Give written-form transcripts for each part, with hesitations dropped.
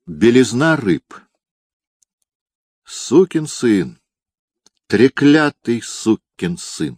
Белизна рыб. Сукин сын, треклятый сукин сын.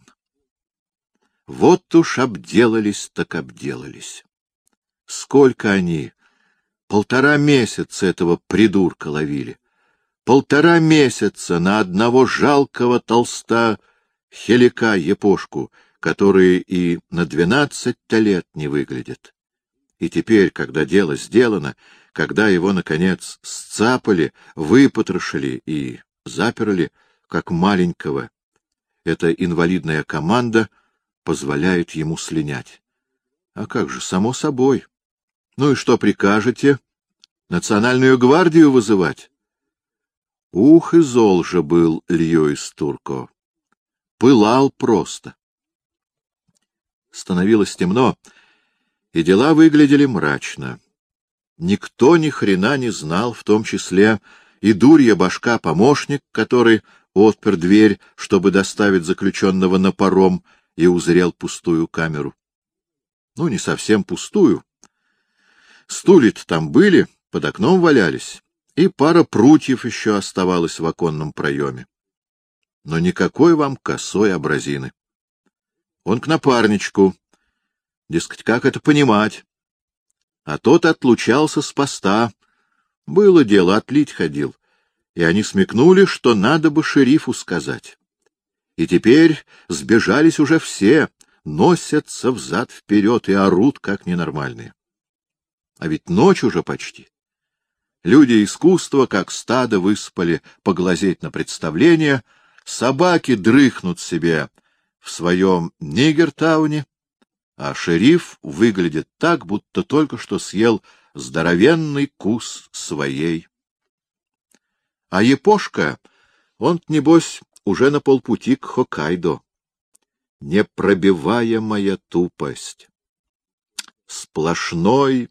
Вот уж обделались так обделались. Сколько они, 1,5 месяца этого придурка ловили. 1,5 месяца на одного жалкого толста хелика епошку, который и на 12 лет не выглядит. И теперь, когда дело сделано, когда его, наконец, сцапали, выпотрошили и заперли, как маленького, эта инвалидная команда позволяет ему слинять. А как же, само собой. Ну и что прикажете? Национальную гвардию вызывать? Ух, и зол же был Льюис Турко. Пылал просто. Становилось темно, и дела выглядели мрачно. Никто ни хрена не знал, в том числе и дурья башка-помощник, который отпер дверь, чтобы доставить заключенного на паром, и узрел пустую камеру. Ну, не совсем пустую. Стулья-то там были, под окном валялись, и пара прутьев еще оставалась в оконном проеме. Но никакой вам косой абразины. Он к напарничку. Дескать, как это понимать? А тот отлучался с поста. Было дело, отлить ходил. И они смекнули, что надо бы шерифу сказать. И теперь сбежались уже все, носятся взад-вперед и орут, как ненормальные. А ведь ночь уже почти. Люди искусства, как стадо, выспали поглазеть на представление, собаки дрыхнут себе в своем Нигертауне, а шериф выглядит так, будто только что съел здоровенный кус своей. А епошка, он, небось, уже на полпути к Хоккайдо. Непробиваемая тупость. Сплошной,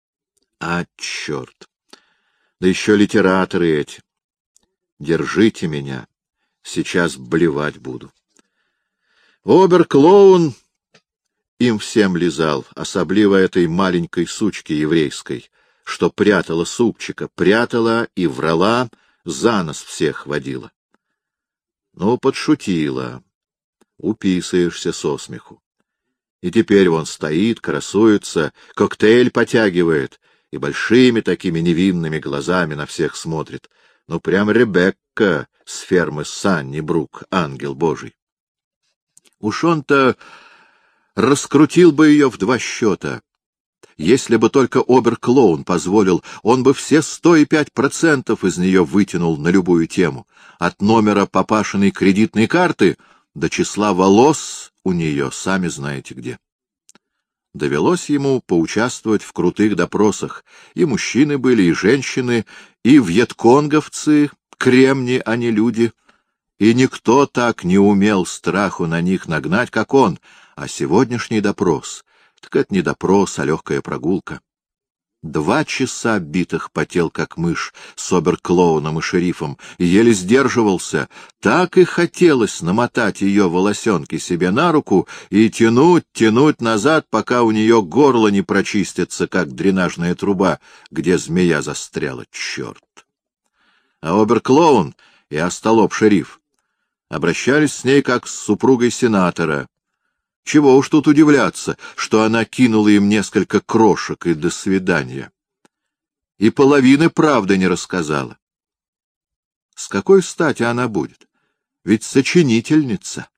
черт. Да еще литераторы эти. Держите меня, сейчас блевать буду. Обер-клоун им всем лизал, особливо этой маленькой сучке еврейской, что прятала супчика, прятала и врала, за нос всех водила. Ну, подшутила. Уписаешься со смеху. И теперь вон стоит, красуется, коктейль потягивает и большими такими невинными глазами на всех смотрит. Ну, прям Ребекка с фермы Саннибрук, ангел божий. Уж он-то раскрутил бы ее в 2 счета. Если бы только обер-клоун позволил, он бы все 105% из нее вытянул на любую тему. От номера папашиной кредитной карты до числа волос у нее, сами знаете где. Довелось ему поучаствовать в крутых допросах. И мужчины были, и женщины, и вьетконговцы, кремни, а не люди. И никто так не умел страху на них нагнать, как он. А сегодняшний допрос, так это не допрос, а легкая прогулка. 2 часа битых потел, как мышь, с обер-клоуном и шерифом, и еле сдерживался. Так и хотелось намотать ее волосенки себе на руку и тянуть назад, пока у нее горло не прочистится, как дренажная труба, где змея застряла, черт. А обер-клоун и остолоп шериф обращались с ней, как с супругой сенатора. Чего уж тут удивляться, что она кинула им несколько крошек и до свидания. И половины правды не рассказала. С какой стати она будет? Ведь сочинительница.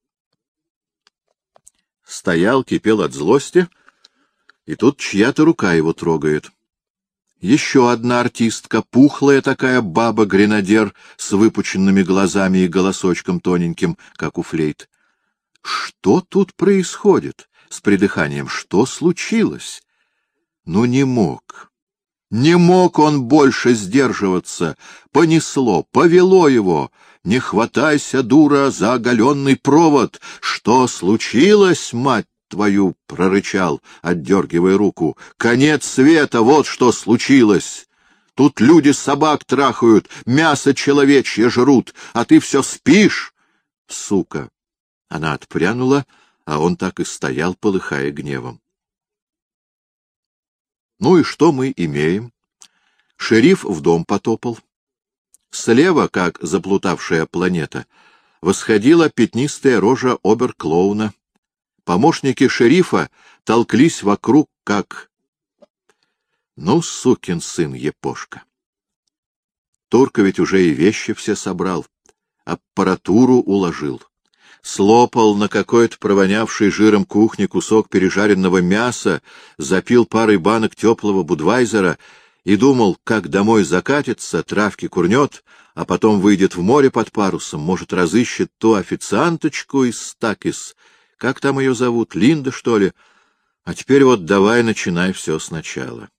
Стоял, кипел от злости, и тут чья-то рука его трогает. Еще одна артистка, пухлая такая баба-гренадер с выпученными глазами и голосочком тоненьким, как у флейт. Что тут происходит? С придыханием. Что случилось? Ну, не мог он больше сдерживаться. Понесло, повело его. Не хватайся, дура, за оголенный провод. Что случилось, мать твою? — прорычал, отдергивая руку. Конец света, вот что случилось. Тут люди собак трахают, мясо человечье жрут, а ты все спишь, сука. Она отпрянула, а он так и стоял, полыхая гневом. Ну и что мы имеем? Шериф в дом потопал. Слева, как заплутавшая планета, восходила пятнистая рожа обер-клоуна. Помощники шерифа толклись вокруг, как... Ну, сукин сын Епошка. Турка ведь уже и вещи все собрал, аппаратуру уложил. Слопал на какой-то провонявшей жиром кухне кусок пережаренного мяса, запил парой банок теплого будвайзера и думал, как домой закатится, травки курнет, а потом выйдет в море под парусом, может, разыщет ту официанточку из Стакис, как там ее зовут, Линда, что ли? А теперь вот давай начинай все сначала.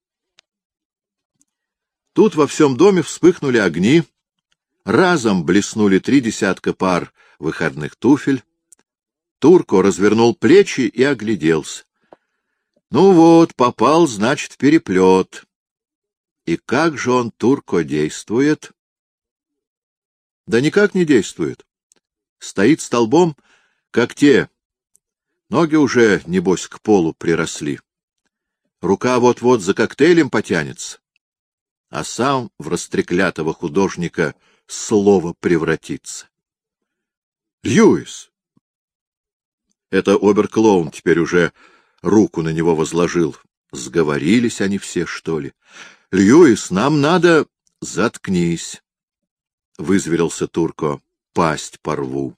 Тут во всем доме вспыхнули огни, разом блеснули 3 десятка пар выходных туфель. Турко развернул плечи и огляделся. Ну вот, попал, значит, в переплет. И как же он, Турко, действует? Да никак не действует. Стоит столбом, как те. Ноги уже, небось, к полу приросли. Рука вот-вот за коктейлем потянется, а сам в растреклятого художника слово превратится. Льюис! Это обер-клоун теперь уже руку на него возложил. Сговорились они все, что ли? Льюис, нам надо... Заткнись, — вызверился Турко, — пасть порву.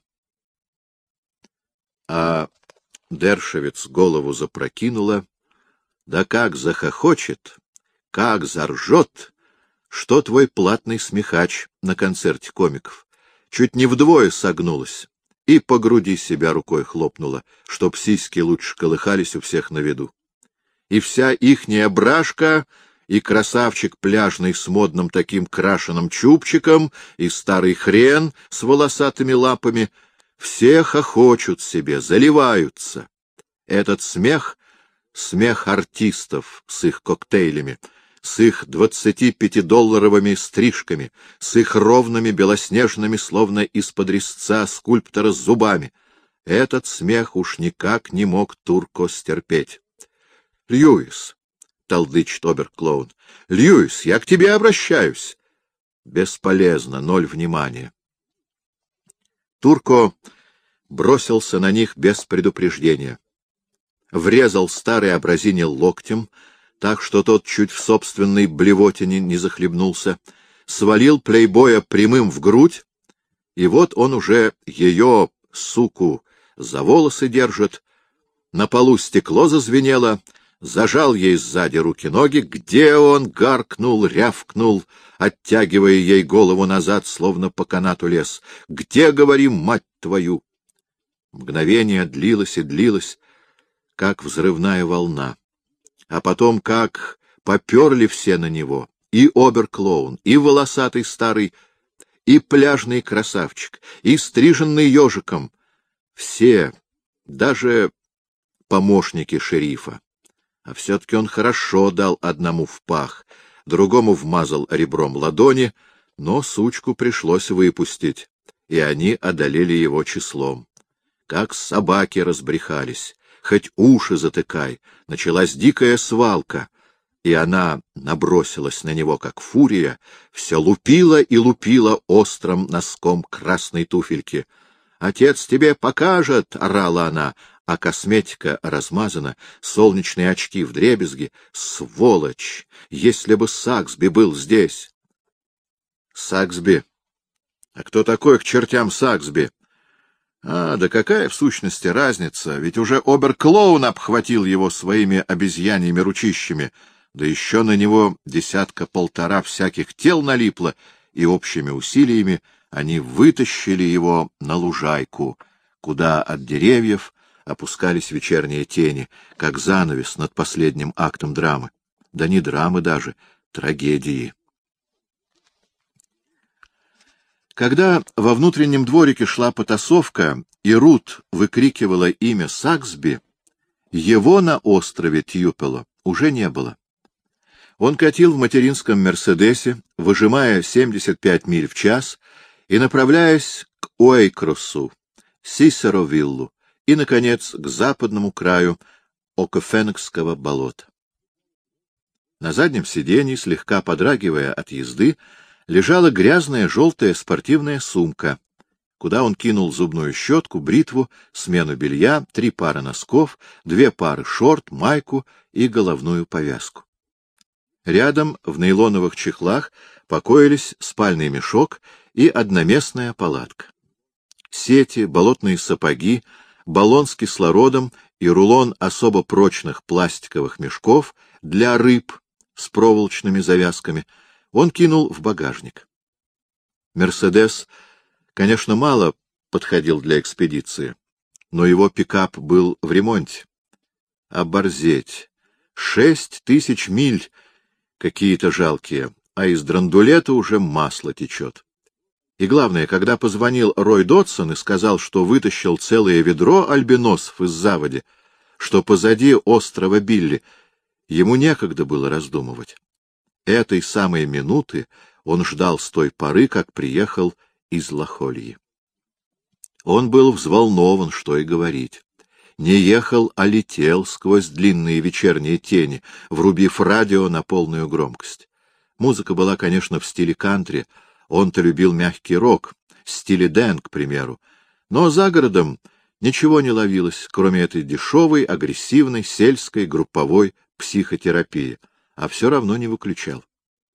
А Дершевец голову запрокинула, да как захохочет, как заржет, что твой платный смехач на концерте комиков. Чуть не вдвое согнулась и по груди себя рукой хлопнула, чтоб сиськи лучше колыхались у всех на виду. И вся ихняя брашка, и красавчик пляжный с модным таким крашеным чубчиком, и старый хрен с волосатыми лапами — все хохочут себе, заливаются. Этот смех — смех артистов с их коктейлями, с их 25-долларовыми стрижками, с их ровными белоснежными, словно из-под резца скульптора, с зубами. Этот смех уж никак не мог Турко стерпеть. — Льюис, — толдычит обер-клоун, — Льюис, я к тебе обращаюсь. Бесполезно, 0 внимания. Турко бросился на них без предупреждения. Врезал старый образине локтем, так что тот чуть в собственной блевотине не захлебнулся, свалил плейбоя прямым в грудь, и вот он уже ее, суку, за волосы держит, на полу стекло зазвенело, зажал ей сзади руки-ноги. Где он? Гаркнул, рявкнул, оттягивая ей голову назад, словно по канату лез. Где, говори, мать твою? Мгновение длилось и длилось, как взрывная волна. А потом как поперли все на него, и обер-клоун, и волосатый старый, и пляжный красавчик, и стриженный ежиком. Все, даже помощники шерифа. А все-таки он хорошо дал одному в пах, другому вмазал ребром ладони, но сучку пришлось выпустить, и они одолели его числом. Как собаки разбрехались, хоть уши затыкай, началась дикая свалка, и она набросилась на него, как фурия, все лупила и лупила острым носком красной туфельки. «Отец тебе покажет!» — орала она, а косметика размазана, солнечные очки вдребезги. «Сволочь! Если бы Саксби был здесь!» «Саксби? А кто такой к чертям Саксби?» «А, да какая в сущности разница? Ведь уже обер-клоун обхватил его своими обезьяньими ручищами, да еще на него 1.5 всяких тел налипло, и общими усилиями они вытащили его на лужайку, куда от деревьев опускались вечерние тени, как занавес над последним актом драмы. Да не драмы даже, трагедии. Когда во внутреннем дворике шла потасовка, и Рут выкрикивала имя Саксби, его на острове Тьюпело уже не было. Он катил в материнском «Мерседесе», выжимая 75 миль в час и направляясь к Уэйкросу, Сисеровиллу и, наконец, к западному краю Окофенокского болота. На заднем сиденье, слегка подрагивая от езды, лежала грязная желтая спортивная сумка, куда он кинул зубную щетку, бритву, смену белья, 3 пары носков, 2 пары шорт, майку и головную повязку. Рядом в нейлоновых чехлах покоились спальный мешок и одноместная палатка. Сети, болотные сапоги, баллон с кислородом и рулон особо прочных пластиковых мешков для рыб с проволочными завязками он кинул в багажник. «Мерседес», конечно, мало подходил для экспедиции, но его пикап был в ремонте. Оборзеть! 6000 миль какие-то жалкие, а из драндулета уже масло течет. И главное, когда позвонил Рой Додсон и сказал, что вытащил целое ведро альбиносов из заводи, что позади острова Билли, ему некогда было раздумывать. Этой самой минуты он ждал с той поры, как приехал из Лохольи. Он был взволнован, что и говорить. Не ехал, а летел сквозь длинные вечерние тени, врубив радио на полную громкость. Музыка была, конечно, в стиле кантри, он-то любил мягкий рок, стиле Дэн, к примеру, но за городом ничего не ловилось, кроме этой дешевой, агрессивной, сельской, групповой психотерапии, а все равно не выключал.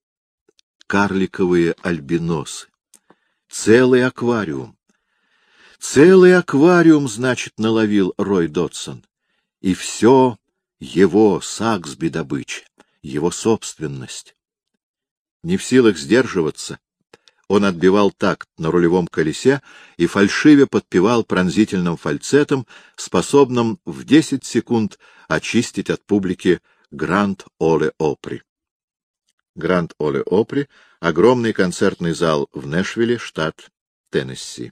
Карликовые альбиносы. Целый аквариум. Целый аквариум, значит, наловил Рой Додсон. И все его, Саксби, добыча, его собственность. Не в силах сдерживаться, он отбивал такт на рулевом колесе и фальшиве подпевал пронзительным фальцетом, способным в 10 секунд очистить от публики Гранд Оле Опри. Гранд Оле Опри — огромный концертный зал в Нэшвилле, штат Теннесси.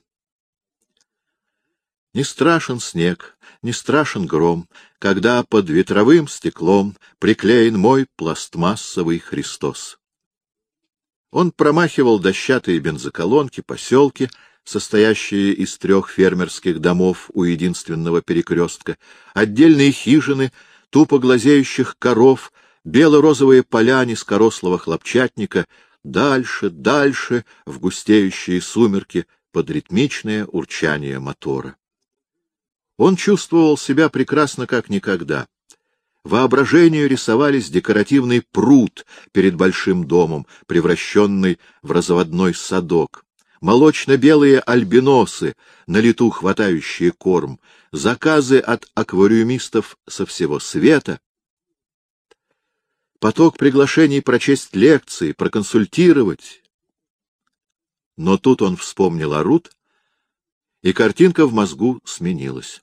Не страшен снег, не страшен гром, когда под ветровым стеклом приклеен мой пластмассовый Христос. Он промахивал дощатые бензоколонки, поселки, состоящие из 3 фермерских домов у единственного перекрестка, отдельные хижины, тупо глазеющих коров, бело-розовые поля низкорослого хлопчатника, дальше, дальше, в густеющие сумерки, под ритмичное урчание мотора. Он чувствовал себя прекрасно как никогда. Воображению рисовались декоративный пруд перед большим домом, превращенный в разводной садок, молочно-белые альбиносы, на лету хватающие корм, заказы от аквариумистов со всего света, поток приглашений прочесть лекции, проконсультировать. Но тут он вспомнил о Рут, и картинка в мозгу сменилась.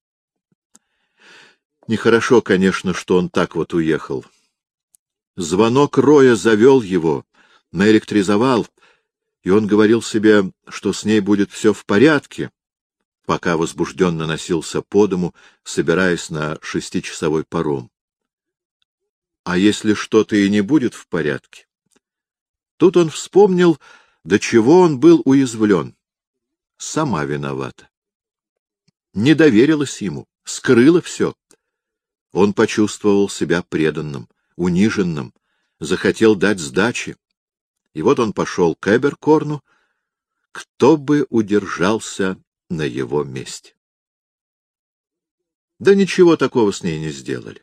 Нехорошо, конечно, что он так вот уехал. Звонок Роя завел его, наэлектризовал, и он говорил себе, что с ней будет все в порядке, пока возбужденно носился по дому, собираясь на 6-часовой паром. А если что-то и не будет в порядке? Тут он вспомнил, до чего он был уязвлен. Сама виновата. Не доверилась ему, скрыла все. Он почувствовал себя преданным, униженным, захотел дать сдачи. И вот он пошел к Эберкорну, кто бы удержался на его месте. Да ничего такого с ней не сделали.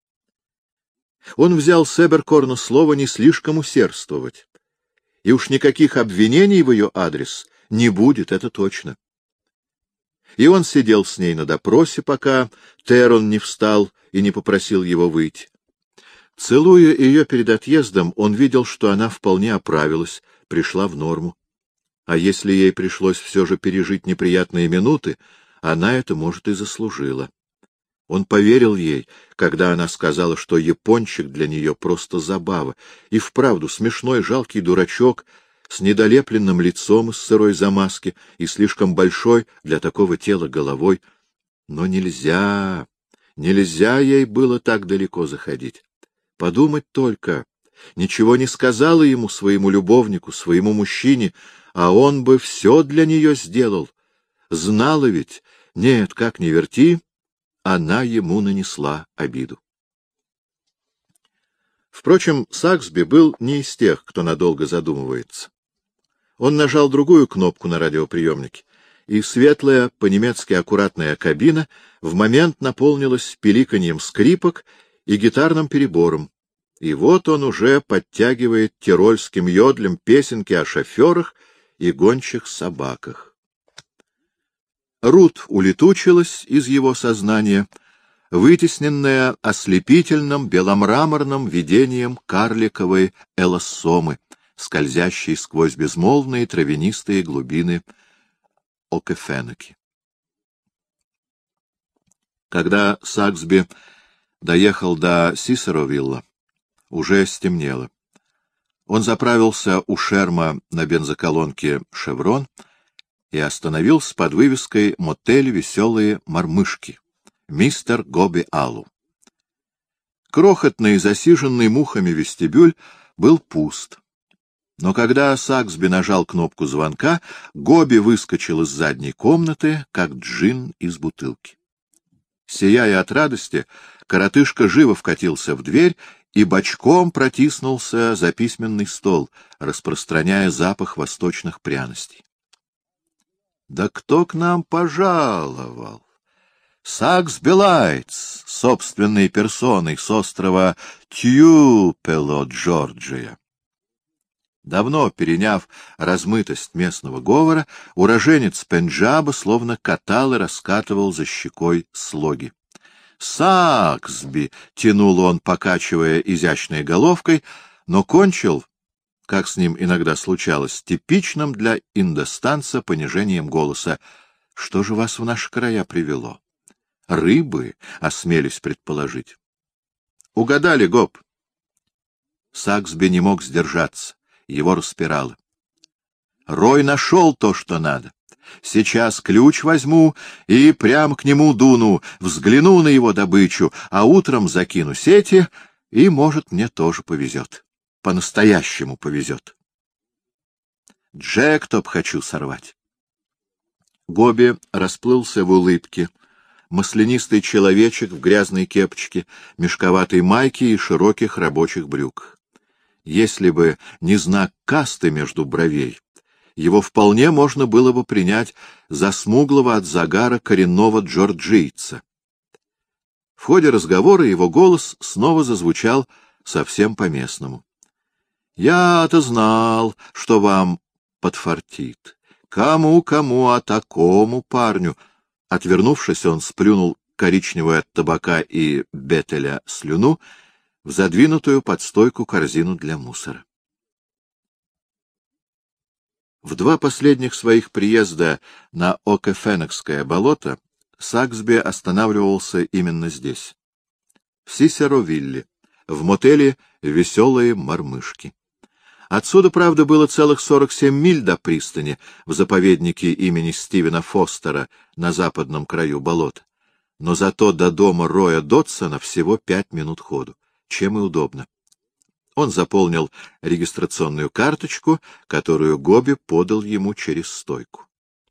Он взял с Эберкорна слово не слишком усердствовать, и уж никаких обвинений в ее адрес не будет, это точно. И он сидел с ней на допросе, пока Терон не встал и не попросил его выйти. Целуя ее перед отъездом, он видел, что она вполне оправилась, пришла в норму. А если ей пришлось все же пережить неприятные минуты, она это, может, и заслужила. Он поверил ей, когда она сказала, что япончик для нее просто забава, и вправду смешной жалкий дурачок с недолепленным лицом из сырой замазки и слишком большой для такого тела головой. Но нельзя ей было так далеко заходить. Подумать только, ничего не сказала ему, своему любовнику, своему мужчине, а он бы все для нее сделал. Знала ведь, нет, как ни верти, она ему нанесла обиду. Впрочем, Саксби был не из тех, кто надолго задумывается. Он нажал другую кнопку на радиоприемнике, и светлая, по-немецки аккуратная кабина в момент наполнилась пиликаньем скрипок и гитарным перебором. И вот он уже подтягивает тирольским йодлем песенки о шоферах и гончих собаках. Рут улетучилась из его сознания, вытесненная ослепительным беломраморным видением карликовой элоссомы, скользящей сквозь безмолвные травянистые глубины Окефенеки. Когда Саксби доехал до Сисеровилла, уже стемнело. Он заправился у шерма на бензоколонке «Шеврон» и остановился под вывеской «Мотель Веселые Мормышки», мистер Гоби Аллу. Крохотный, засиженный мухами вестибюль был пуст. Но когда Саксби нажал кнопку звонка, Гоби выскочил из задней комнаты, как джин из бутылки. Сияя от радости, коротышка живо вкатился в дверь и бочком протиснулся за письменный стол, распространяя запах восточных пряностей. — Да кто к нам пожаловал? Саксби Лайтс, собственной персоной с острова Тьюпело, Джорджия. Давно переняв размытость местного говора, уроженец Пенджаба словно катал и раскатывал за щекой слоги. «Саксби!» — тянул он, покачивая изящной головкой, но кончил, как с ним иногда случалось, типичным для индостанца понижением голоса. «Что же вас в наши края привело?» «Рыбы», — осмелюсь предположить. «Угадали, Гоб». Саксби не мог сдержаться, его распирало. «Рой нашел то, что надо. Сейчас ключ возьму и прямо к нему дуну, взгляну на его добычу, а утром закину сети, и, может, мне тоже повезет. По-настоящему повезет. Джектоп хочу сорвать». Гоби расплылся в улыбке. Маслянистый человечек в грязной кепочке, мешковатой майке и широких рабочих брюках. Если бы не знак касты между бровей, его вполне можно было бы принять за смуглого от загара коренного джорджийца. В ходе разговора его голос снова зазвучал совсем по-местному. — Я-то знал, что вам подфартит. Кому-кому, а такому парню. Отвернувшись, он сплюнул коричневую от табака и бетеля слюну в задвинутую под стойку корзину для мусора. В два последних своих приезда на Окефенекское болото Саксби останавливался именно здесь, в Сисеровилле, в мотеле «Веселые мормышки». Отсюда, правда, было целых 47 миль до пристани в заповеднике имени Стивена Фостера на западном краю болота, но зато до дома Роя Дотсона всего 5 минут ходу, чем и удобно. Он заполнил регистрационную карточку, которую Гоби подал ему через стойку.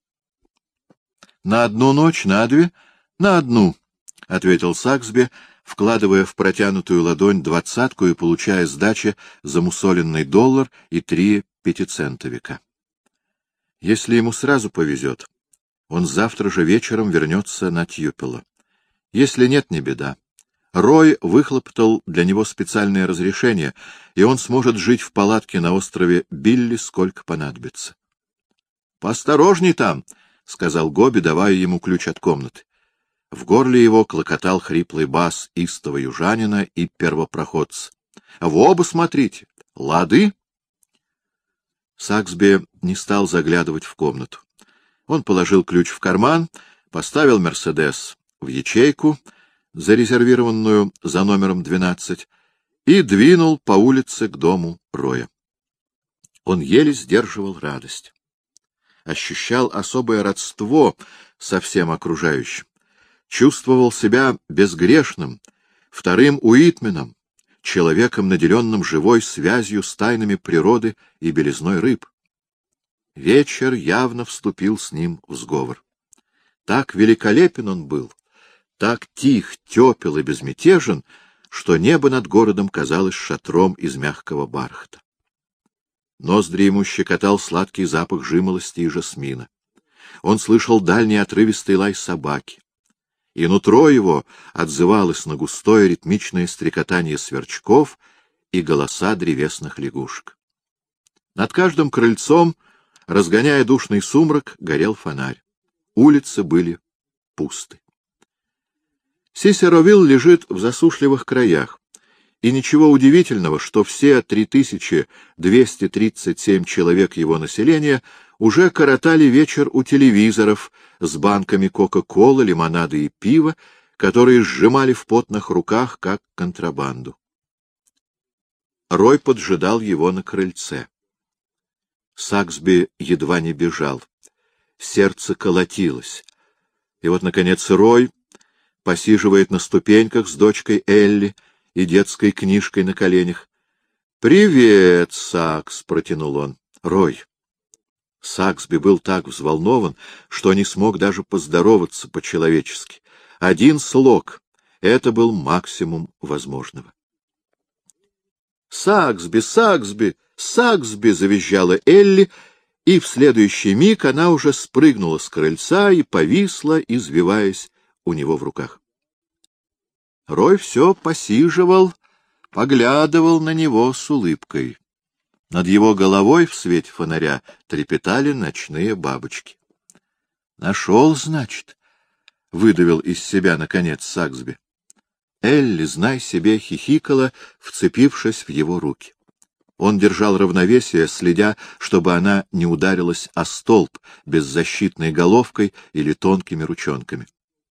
— На одну ночь, на две? — На одну, — ответил Саксби, вкладывая в протянутую ладонь 20-ку и получая сдачи замусоленный $1 и 3 пятицентовика. Если ему сразу повезет, он завтра же вечером вернется на Тьюпело. Если нет, не беда. Рой выхлопотал для него специальное разрешение, и он сможет жить в палатке на острове Билли сколько понадобится. — Поосторожней там, — сказал Гоби, давая ему ключ от комнаты. В горле его клокотал хриплый бас истого южанина и первопроходца. — В оба смотрите. Лады? Саксби не стал заглядывать в комнату. Он положил ключ в карман, поставил «Мерседес» в ячейку, зарезервированную за номером 12, и двинул по улице к дому Роя. Он еле сдерживал радость. Ощущал особое родство со всем окружающим. Чувствовал себя безгрешным, вторым Уитменом, человеком, наделенным живой связью с тайнами природы и белизной рыб. Вечер явно вступил с ним в сговор. Так великолепен он был, так тих, тепел и безмятежен, что небо над городом казалось шатром из мягкого бархата. Ноздри ему щекотал сладкий запах жимолости и жасмина. Он слышал дальний отрывистый лай собаки, и нутро его отзывалось на густое ритмичное стрекотание сверчков и голоса древесных лягушек. Над каждым крыльцом, разгоняя душный сумрак, горел фонарь. Улицы были пусты. Сисеровилл лежит в засушливых краях, и ничего удивительного, что все 3237 человек его населения уже коротали вечер у телевизоров с банками кока-колы, лимонада и пива, которые сжимали в потных руках, как контрабанду. Рой поджидал его на крыльце. Саксби едва не бежал. Сердце колотилось. И вот, наконец, Рой посиживает на ступеньках с дочкой Элли и детской книжкой на коленях. — Привет, Сакс! — протянул он. — Рой! Саксби был так взволнован, что не смог даже поздороваться по-человечески. Один слог — это был максимум возможного. — Саксби! Саксби! Саксби! — завизжала Элли, и в следующий миг она уже спрыгнула с крыльца и повисла, извиваясь у него в руках. Рой все посиживал, поглядывал на него с улыбкой. Над его головой в свете фонаря трепетали ночные бабочки. — Нашел, значит, — выдавил из себя, наконец, Саксби. Элли, знай себе, хихикала, вцепившись в его руки. Он держал равновесие, следя, чтобы она не ударилась о столб беззащитной головкой или тонкими ручонками.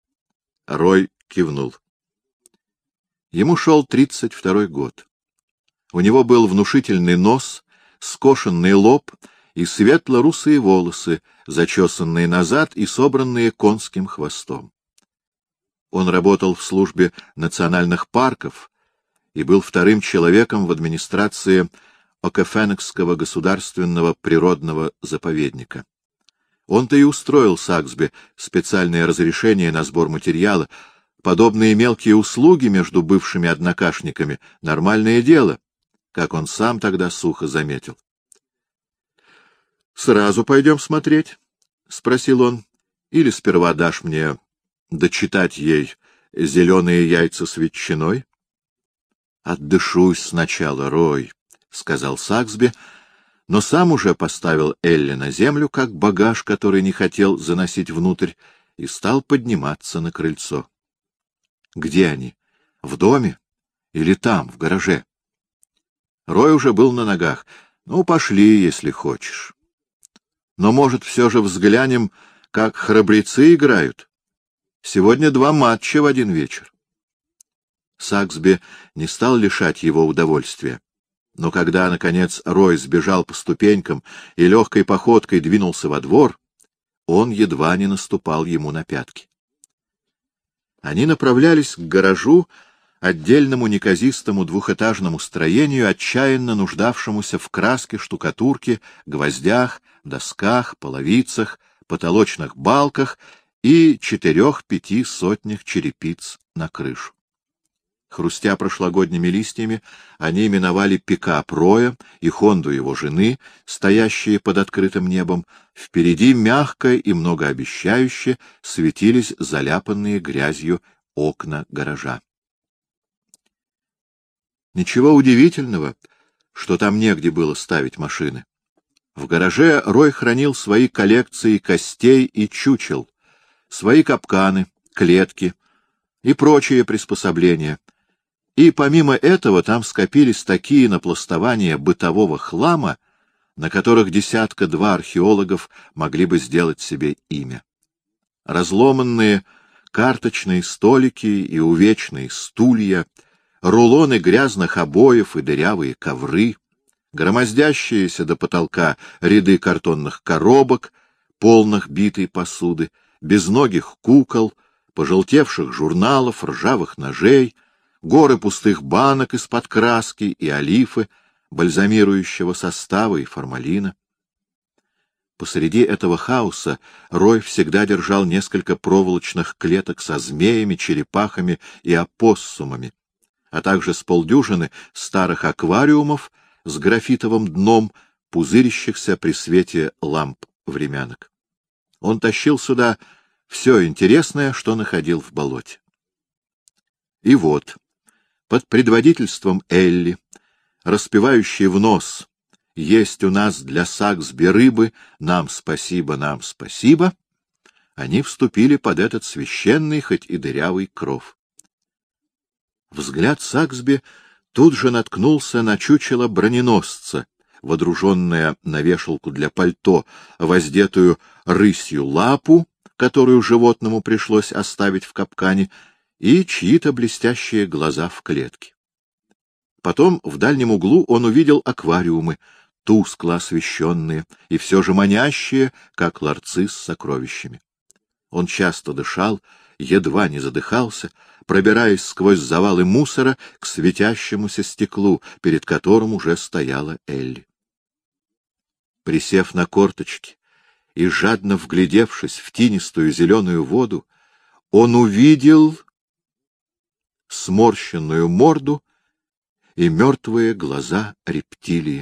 Рой кивнул. Ему шел 32-й год. У него был внушительный нос, скошенный лоб и светло-русые волосы, зачесанные назад и собранные конским хвостом. Он работал в службе национальных парков и был вторым человеком в администрации Окефенекского государственного природного заповедника. Он-то и устроил Саксби специальное разрешение на сбор материала. Подобные мелкие услуги между бывшими однокашниками — нормальное дело, как он сам тогда сухо заметил. — Сразу пойдем смотреть? — спросил он. — Или сперва дашь мне дочитать ей «Зеленые яйца с ветчиной»? — Отдышусь сначала, Рой, — сказал Саксби, но сам уже поставил Элли на землю, как багаж, который не хотел заносить внутрь, и стал подниматься на крыльцо. — Где они? В доме? Или там, в гараже? Рой уже был на ногах. — Ну, пошли, если хочешь. Но, может, все же взглянем, как храбрецы играют? Сегодня 2 матча в один вечер. Саксби не стал лишать его удовольствия. Но когда, наконец, Рой сбежал по ступенькам и легкой походкой двинулся во двор, он едва не наступал ему на пятки. Они направлялись к гаражу, отдельному неказистому двухэтажному строению, отчаянно нуждавшемуся в краске, штукатурке, гвоздях, досках, половицах, потолочных балках и 4-5 сотнях черепиц на крышу. Хрустя прошлогодними листьями, они миновали пикап Роя и Хонду его жены, стоящие под открытым небом. Впереди мягко и многообещающе светились заляпанные грязью окна гаража. Ничего удивительного, что там негде было ставить машины. В гараже Рой хранил свои коллекции костей и чучел, свои капканы, клетки и прочие приспособления. И помимо этого там скопились такие напластования бытового хлама, на которых 1-2 археологов могли бы сделать себе имя. Разломанные карточные столики и увечные стулья, рулоны грязных обоев и дырявые ковры, громоздящиеся до потолка ряды картонных коробок, полных битой посуды, безногих кукол, пожелтевших журналов, ржавых ножей, горы пустых банок из-под краски и олифы, бальзамирующего состава и формалина. Посреди этого хаоса Рой всегда держал несколько проволочных клеток со змеями, черепахами и опоссумами, а также с полдюжины старых аквариумов с графитовым дном, пузырящихся при свете ламп-времянок. Он тащил сюда все интересное, что находил в болоте. И вот, под предводительством Элли, распевающей в нос «Есть у нас для Саксби рыбы, нам спасибо, они вступили под этот священный, хоть и дырявый кров. Взгляд Саксби тут же наткнулся на чучело броненосца, водруженное на вешалку для пальто, воздетую рысью лапу, которую животному пришлось оставить в капкане, и чьи-то блестящие глаза в клетке. Потом в дальнем углу он увидел аквариумы, тускло освещенные и все же манящие, как ларцы с сокровищами. Он часто дышал, едва не задыхался, пробираясь сквозь завалы мусора к светящемуся стеклу, перед которым уже стояла Элли. Присев на корточки и жадно вглядевшись в тинистую зеленую воду, он увидел сморщенную морду и мертвые глаза рептилии.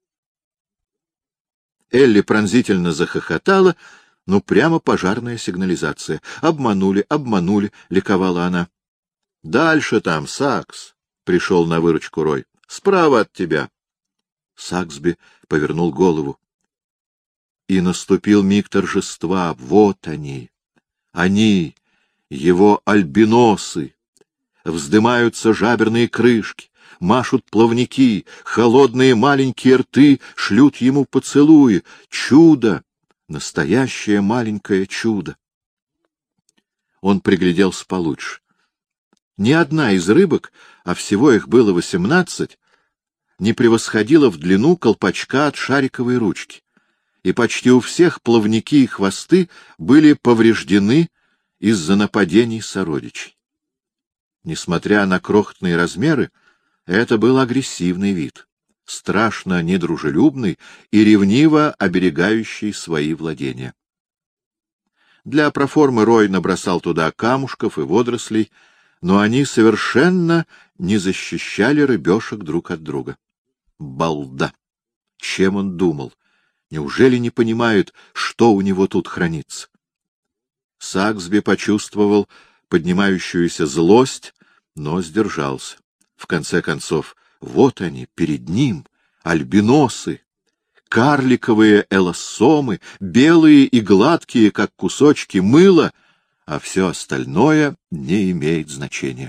Элли пронзительно захохотала, ну прямо пожарная сигнализация. «Обманули, обманули!» — ликовала она. «Дальше там, Сакс!» — пришел на выручку Рой. «Справа от тебя!» Саксби повернул голову. И наступил миг торжества. Вот они! Они, его альбиносы! Вздымаются жаберные крышки, машут плавники, холодные маленькие рты шлют ему поцелуи. Чудо! Настоящее маленькое чудо! Он пригляделся получше. Ни одна из рыбок, а всего их было 18, не превосходила в длину колпачка от шариковой ручки, и почти у всех плавники и хвосты были повреждены из-за нападений сородичей. Несмотря на крохотные размеры, это был агрессивный вид, страшно недружелюбный и ревниво оберегающий свои владения. Для проформы Рой набросал туда камушков и водорослей, но они совершенно не защищали рыбешек друг от друга. Балда! Чем он думал? Неужели не понимает, что у него тут хранится? Саксби почувствовал поднимающуюся злость, но сдержался. В конце концов, вот они, перед ним, альбиносы, карликовые элоссомы, белые и гладкие, как кусочки мыла, а все остальное не имеет значения.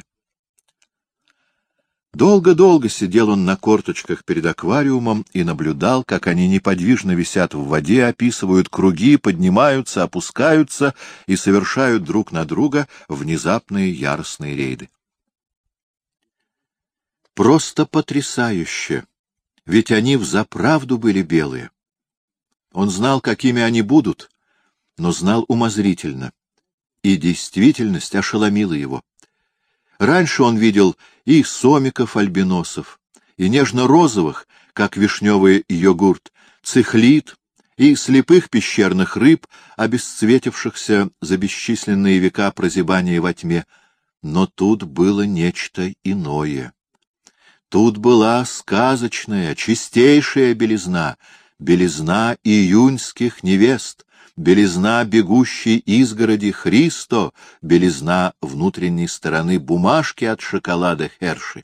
Долго-долго сидел он на корточках перед аквариумом и наблюдал, как они неподвижно висят в воде, описывают круги, поднимаются, опускаются и совершают друг на друга внезапные яростные рейды. Просто потрясающе! Ведь они взаправду были белые. Он знал, какими они будут, но знал умозрительно, и действительность ошеломила его. Раньше он видел и сомиков-альбиносов, и нежно-розовых, как вишневый йогурт, цихлид, и слепых пещерных рыб, обесцветившихся за бесчисленные века прозябания во тьме. Но тут было нечто иное. Тут была сказочная, чистейшая белизна, белизна июньских невест, белизна бегущей изгороди Христо, белизна внутренней стороны бумажки от шоколада Херши.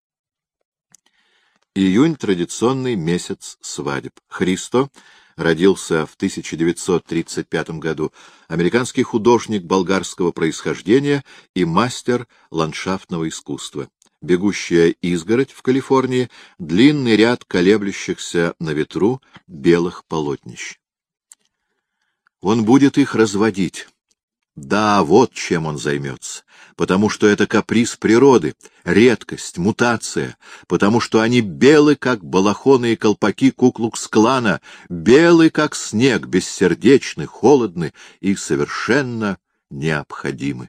Июнь — традиционный месяц свадеб. Христо родился в 1935 году, американский художник болгарского происхождения и мастер ландшафтного искусства. Бегущая изгородь в Калифорнии — длинный ряд колеблющихся на ветру белых полотнищ. Он будет их разводить. Да, вот чем он займется. Потому что это каприз природы, редкость, мутация. Потому что они белы, как балахоны и колпаки Ку-Клукс-Клана, белы, как снег, бессердечны, холодны и совершенно необходимы.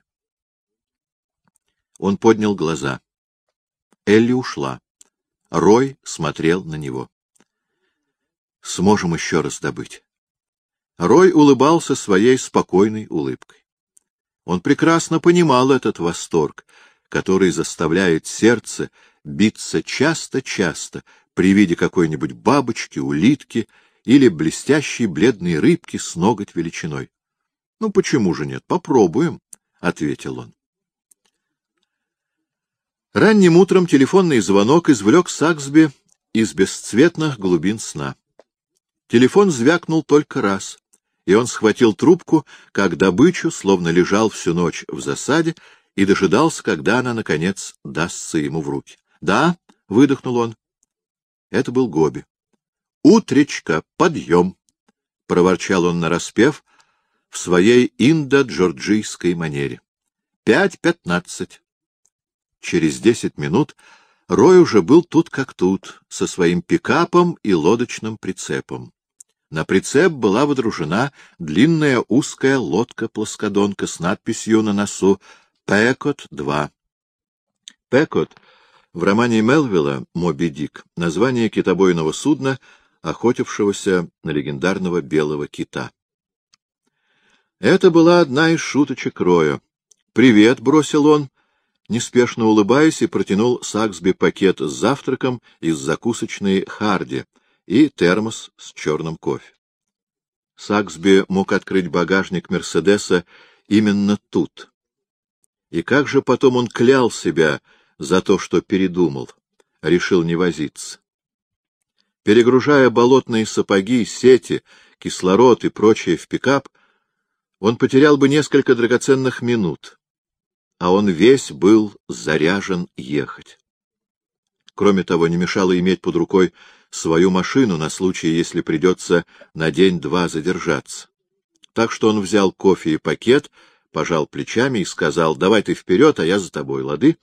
Он поднял глаза. Элли ушла. Рой смотрел на него. Сможем еще раз добыть. Рой улыбался своей спокойной улыбкой. Он прекрасно понимал этот восторг, который заставляет сердце биться часто-часто при виде какой-нибудь бабочки, улитки или блестящей бледной рыбки с ноготь величиной. — Ну, почему же нет? Попробуем, — ответил он. Ранним утром телефонный звонок извлек Саксби из бесцветных глубин сна. Телефон звякнул только раз, и он схватил трубку, как добычу, словно лежал всю ночь в засаде, и дожидался, когда она, наконец, дастся ему в руки. — Да, — выдохнул он. Это был Гоби. — Утречка, подъем! — проворчал он нараспев в своей индо-джорджийской манере. — 5:15. Через 10 минут Рой уже был тут как тут, со своим пикапом и лодочным прицепом. На прицеп была водружена длинная узкая лодка-плоскодонка с надписью на носу «Пекот-2». «Пекот» в романе Мелвилла «Моби Дик» — название китобойного судна, охотившегося на легендарного белого кита. Это была одна из шуточек Роя. «Привет», — бросил он, неспешно улыбаясь, и протянул Саксби пакет с завтраком из закусочной Харди и термос с черным кофе. Саксби мог открыть багажник Мерседеса именно тут. И как же потом он клял себя за то, что передумал, решил не возиться. Перегружая болотные сапоги, сети, кислород и прочее в пикап, он потерял бы несколько драгоценных минут, а он весь был заряжен ехать. Кроме того, не мешало иметь под рукой свою машину на случай, если придется на день-два задержаться. Так что он взял кофе и пакет, пожал плечами и сказал: «Давай ты вперед, а я за тобой, лады?»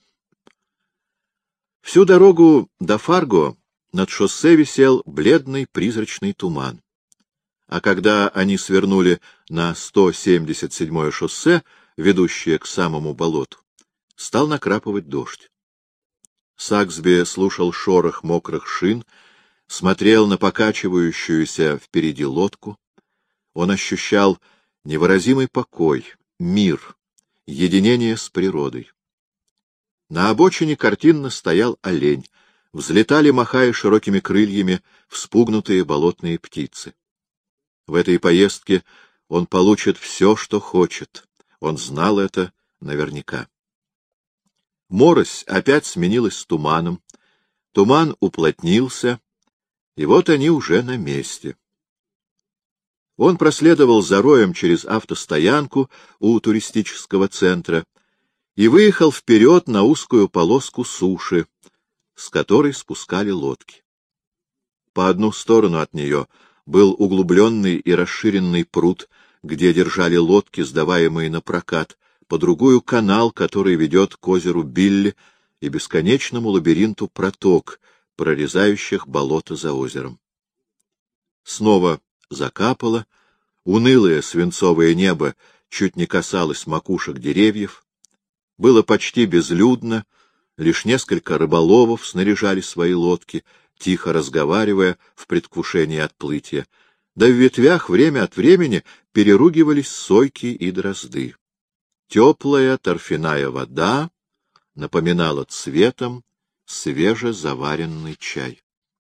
Всю дорогу до Фарго над шоссе висел бледный призрачный туман. А когда они свернули на 177-е шоссе, ведущее к самому болоту, стал накрапывать дождь. Саксби слушал шорох мокрых шин, смотрел на покачивающуюся впереди лодку. Он ощущал невыразимый покой, мир, единение с природой. На обочине картинно стоял олень, взлетали, махая широкими крыльями, вспугнутые болотные птицы. В этой поездке он получит все, что хочет. Он знал это наверняка. Морось опять сменилась туманом, туман уплотнился, и вот они уже на месте. Он проследовал за Роем через автостоянку у туристического центра и выехал вперед на узкую полоску суши, с которой спускали лодки. По одну сторону от нее был углубленный и расширенный пруд, где держали лодки, сдаваемые на прокат, по другую — канал, который ведет к озеру Билли и бесконечному лабиринту проток, прорезающих болото за озером. Снова закапало, унылое свинцовое небо чуть не касалось макушек деревьев, было почти безлюдно, лишь несколько рыболовов снаряжали свои лодки, тихо разговаривая в предвкушении отплытия, да в ветвях время от времени переругивались сойки и дрозды. Теплая торфяная вода напоминала цветом свежезаваренный чай.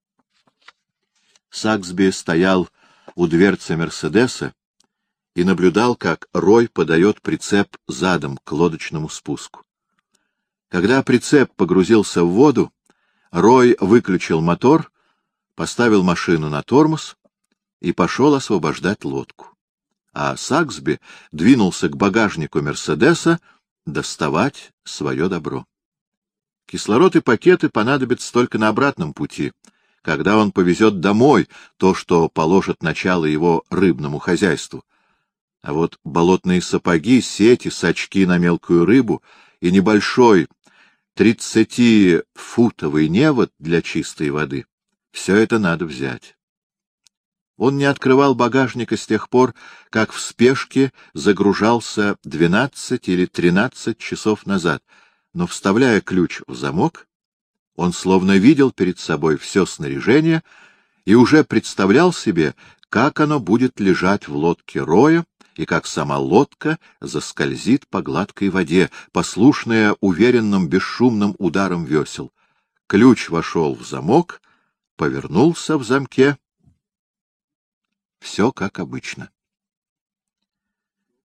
Саксби стоял у дверцы Мерседеса и наблюдал, как Рой подает прицеп задом к лодочному спуску. Когда прицеп погрузился в воду, Рой выключил мотор, поставил машину на тормоз и пошел освобождать лодку. А Саксби двинулся к багажнику Мерседеса доставать свое добро. Кислород и пакеты понадобятся только на обратном пути, когда он повезет домой то, что положит начало его рыбному хозяйству. А вот болотные сапоги, сети, сачки на мелкую рыбу и небольшой 30-футовый невод для чистой воды — все это надо взять. Он не открывал багажника с тех пор, как в спешке загружался 12 или 13 часов назад, но, вставляя ключ в замок, он словно видел перед собой все снаряжение и уже представлял себе, как оно будет лежать в лодке Роя и как сама лодка заскользит по гладкой воде, послушная уверенным бесшумным ударом весел. Ключ вошел в замок, повернулся в замке. Все как обычно.